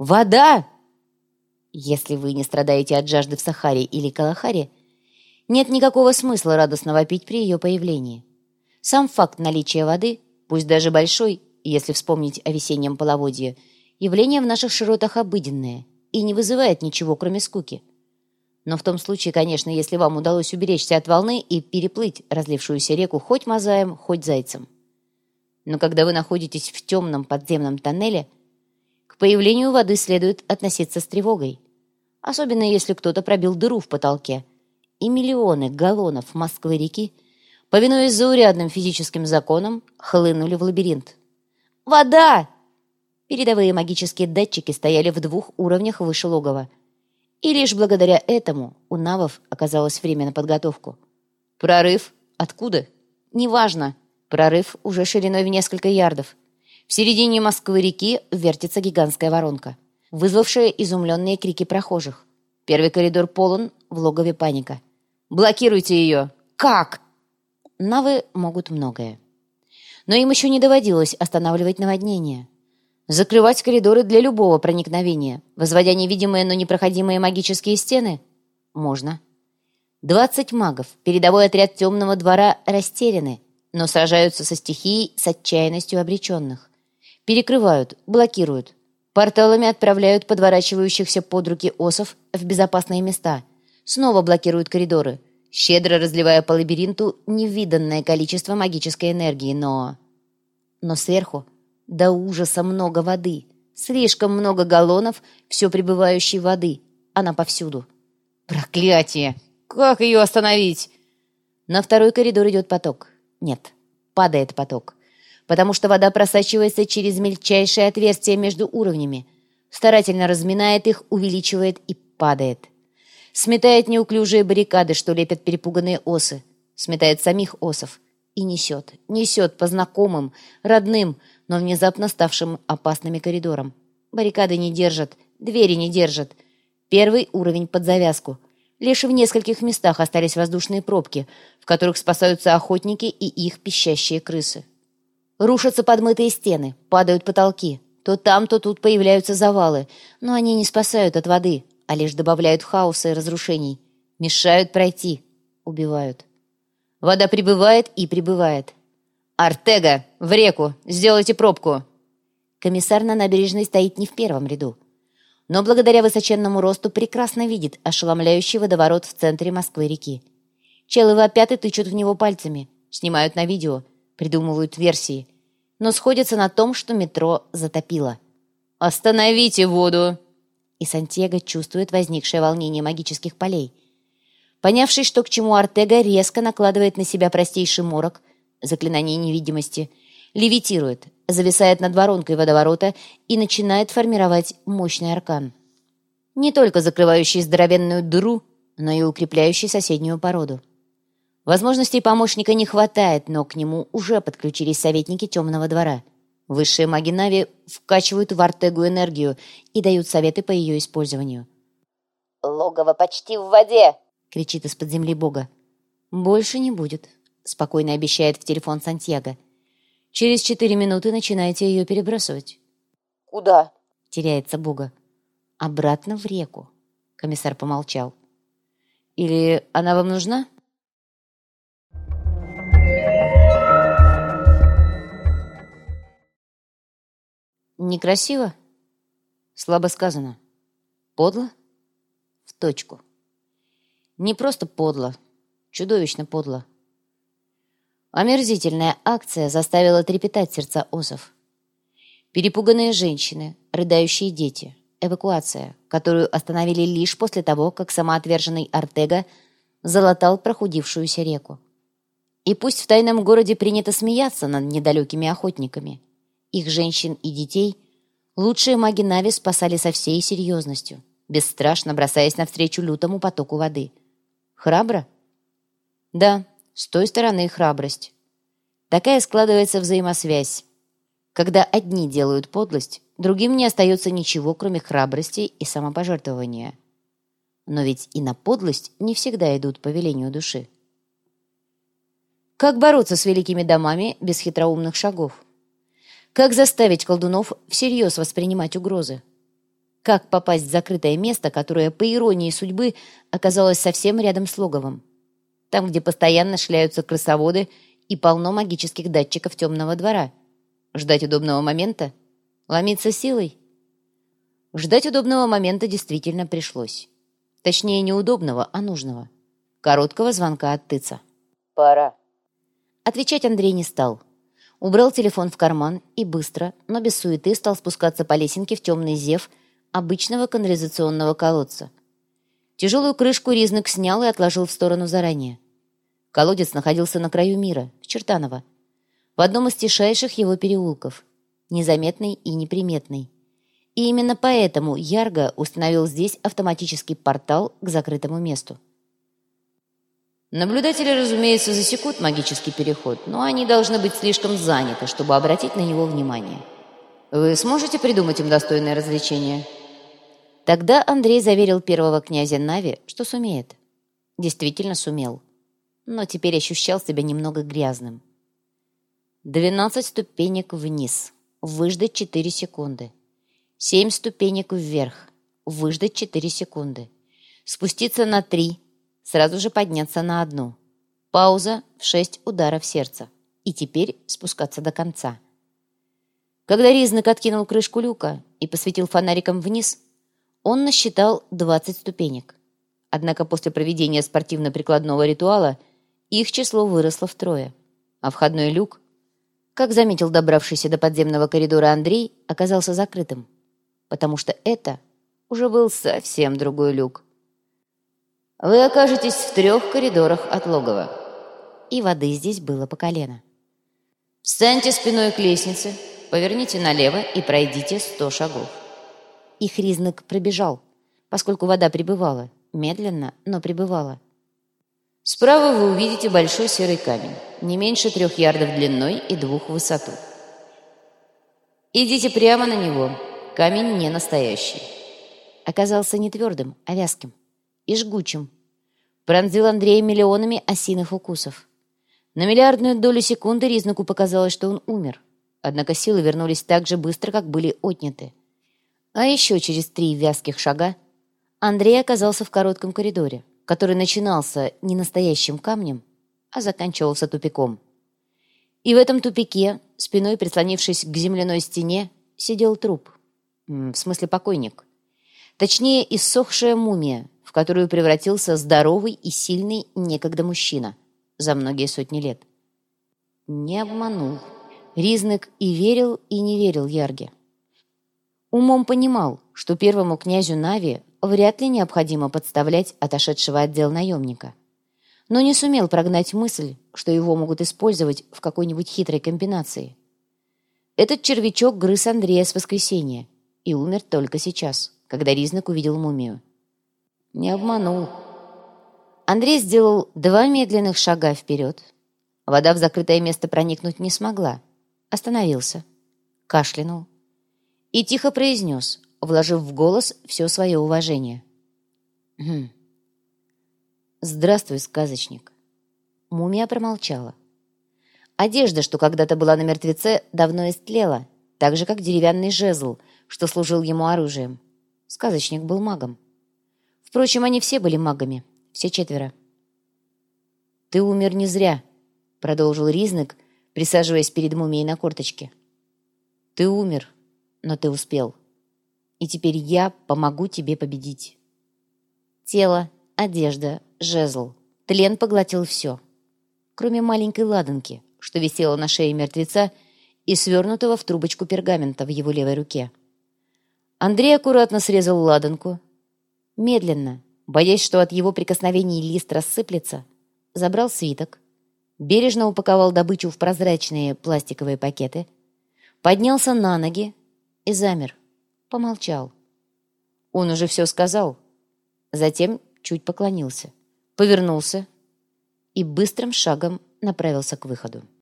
Вода! Если вы не страдаете от жажды в Сахаре или Калахаре, нет никакого смысла радостно вопить при ее появлении. Сам факт наличия воды, пусть даже большой, если вспомнить о весеннем половодье, явление в наших широтах обыденное и не вызывает ничего, кроме скуки. Но в том случае, конечно, если вам удалось уберечься от волны и переплыть разлившуюся реку хоть мозаем, хоть зайцем. Но когда вы находитесь в темном подземном тоннеле, к появлению воды следует относиться с тревогой, особенно если кто-то пробил дыру в потолке, и миллионы галлонов Москвы-реки, повинуясь заурядным физическим законам, хлынули в лабиринт. «Вода!» Передовые магические датчики стояли в 2 уровнях выше логова, и лишь благодаря этому у навов оказалось время на подготовку. Прорыв? Откуда? Неважно. Прорыв уже шириной в несколько ярдов. В середине Москвы-реки вертится гигантская воронка, вызвавшая изумленные крики прохожих. Первый коридор полон, в логове паника. «Блокируйте ее!» «Как?» Навы могут многое. Но им еще не доводилось останавливать наводнение. Закрывать коридоры для любого проникновения, возводя невидимые, но непроходимые магические стены? Можно. 20 магов, передовой отряд темного двора, растеряны, но сражаются со стихией с отчаянностью обреченных. Перекрывают, блокируют. Порталами отправляют подворачивающихся под руки осов в безопасные места. Снова блокируют коридоры, щедро разливая по лабиринту невиданное количество магической энергии, но сверху до ужаса много воды. Слишком много галлонов все прибывающей воды. Она повсюду. Проклятие! Как ее остановить? На второй коридор идет поток. Нет, падает поток. Потому что вода просачивается через мельчайшие отверстия между уровнями, старательно разминает их, увеличивает и падает. Сметает неуклюжие баррикады, что лепят перепуганные осы. Сметает самих осов. И несет по знакомым, родным, но внезапно ставшим опасными коридорам. Баррикады не держат, двери не держат. Первый уровень под завязку. Лишь в нескольких местах остались воздушные пробки, в которых спасаются охотники и их пищащие крысы. Рушатся подмытые стены, падают потолки. То там, то тут появляются завалы, но они не спасают от воды, а лишь добавляют хаоса и разрушений. Мешают пройти, убивают. Вода прибывает и прибывает. «Артега! В реку! Сделайте пробку!» Комиссар на набережной стоит не в первом ряду, но благодаря высоченному росту прекрасно видит ошеломляющий водоворот в центре Москвы-реки. Челы вопят и тычут в него пальцами, снимают на видео, придумывают версии, но сходятся на том, что метро затопило. «Остановите воду!» И Сантьяго чувствует возникшее волнение магических полей. Понявший, что к чему, Артега резко накладывает на себя простейший морок, заклинание невидимости, левитирует, зависает над воронкой водоворота и начинает формировать мощный аркан. Не только закрывающий здоровенную дыру, но и укрепляющий соседнюю породу. Возможностей помощника не хватает, но к нему уже подключились советники темного двора. Высшие маги Нави вкачивают в Артегу энергию и дают советы по ее использованию. «Логово почти в воде!» — кричит из-под земли Бога. «Больше не будет», — спокойно обещает в телефон Сантьяго. «Через 4 минуты начинаете ее перебрасывать». «Куда?» — теряется Бога. «Обратно в реку», — комиссар помолчал. «Или она вам нужна?» Некрасиво? Слабо сказано. Подло? В точку. Не просто подло, чудовищно подло. Омерзительная акция заставила трепетать сердца осов. Перепуганные женщины, рыдающие дети, эвакуация, которую остановили лишь после того, как самоотверженный Артега залатал прохудившуюся реку. И пусть в тайном городе принято смеяться над недалекими охотниками, их женщин и детей лучшие маги Нави спасали со всей серьезностью, бесстрашно бросаясь навстречу лютому потоку воды. Храбро? Да, с той стороны храбрость. Такая складывается взаимосвязь. Когда одни делают подлость, другим не остается ничего, кроме храбрости и самопожертвования. Но ведь и на подлость не всегда идут по велению души. Как бороться с великими домами без хитроумных шагов? Как заставить колдунов всерьез воспринимать угрозы? Как попасть в закрытое место, которое, по иронии судьбы, оказалось совсем рядом с логовом? Там, где постоянно шляются крысоводы и полно магических датчиков темного двора. Ждать удобного момента? Ломиться силой? Ждать удобного момента действительно пришлось. Точнее, не удобного, а нужного. Короткого звонка от тыца. Пора. Отвечать Андрей не стал. Убрал телефон в карман и быстро, но без суеты, стал спускаться по лесенке в темный зев обычного канализационного колодца. Тяжелую крышку Ризнек снял и отложил в сторону заранее. Колодец находился на краю мира, в Чертаново, в одном из тишайших его переулков, незаметный и неприметный. И именно поэтому Ярго установил здесь автоматический портал к закрытому месту. Наблюдатели, разумеется, засекут магический переход, но они должны быть слишком заняты, чтобы обратить на него внимание. Вы сможете придумать им достойное развлечение? Тогда Андрей заверил первого князя Нави, что сумеет. Действительно сумел. Но теперь ощущал себя немного грязным. 12 ступенек вниз. Выждать 4 секунды. 7 ступенек вверх. Выждать 4 секунды. Спуститься на 3. Сразу же подняться на 1. Пауза в 6 ударов сердца. И теперь спускаться до конца. Когда Ризнек откинул крышку люка и посветил фонариком вниз, он насчитал 20 ступенек. Однако после проведения спортивно-прикладного ритуала их число выросло втрое, а входной люк, как заметил добравшийся до подземного коридора Андрей, оказался закрытым, потому что это уже был совсем другой люк. Вы окажетесь в 3 коридорах от логова. И воды здесь было по колено. Встаньте спиной к лестнице, поверните налево и пройдите 100 шагов. Их Ризнек пробежал, поскольку вода прибывала, медленно, но прибывала. Справа вы увидите большой серый камень, не меньше 3 ярдов длиной и 2 в высоту. Идите прямо на него, камень не настоящий. Оказался не твердым, а вязким и жгучим. Пронзил Андрея миллионами осиных укусов. На миллиардную долю секунды Ризнеку показалось, что он умер. Однако силы вернулись так же быстро, как были отняты. А еще через 3 вязких шага Андрей оказался в коротком коридоре, который начинался не настоящим камнем, а заканчивался тупиком. И в этом тупике, спиной прислонившись к земляной стене, сидел труп. В смысле покойник. Точнее, иссохшая мумия, в которую превратился здоровый и сильный некогда мужчина за многие сотни лет. Не обманул. Ризнек и верил, и не верил Ярге. Умом понимал, что первому князю Нави вряд ли необходимо подставлять отошедшего отдел наемника, но не сумел прогнать мысль, что его могут использовать в какой-нибудь хитрой комбинации. Этот червячок грыз Андрея с воскресенья и умер только сейчас, когда Ризнек увидел мумию. Не обманул. Андрей сделал 2 медленных шага вперед. Вода в закрытое место проникнуть не смогла. Остановился, кашлянул и тихо произнес, вложив в голос все свое уважение. «Здравствуй, сказочник». Мумия промолчала. Одежда, что когда-то была на мертвеце, давно истлела, так же, как деревянный жезл, что служил ему оружием. Сказочник был магом. Впрочем, они все были магами, все 4. «Ты умер не зря», — продолжил Ризнек, присаживаясь перед мумией на корточке. «Ты умер, но ты успел. И теперь я помогу тебе победить». Тело, одежда, жезл. Тлен поглотил все, кроме маленькой ладанки, что висела на шее мертвеца и свернутого в трубочку пергамента в его левой руке. Андрей аккуратно срезал ладанку. Медленно, боясь, что от его прикосновений лист рассыплется, забрал свиток, бережно упаковал добычу в прозрачные пластиковые пакеты, поднялся на ноги и замер, помолчал. Он уже все сказал. Затем чуть поклонился, повернулся и быстрым шагом направился к выходу.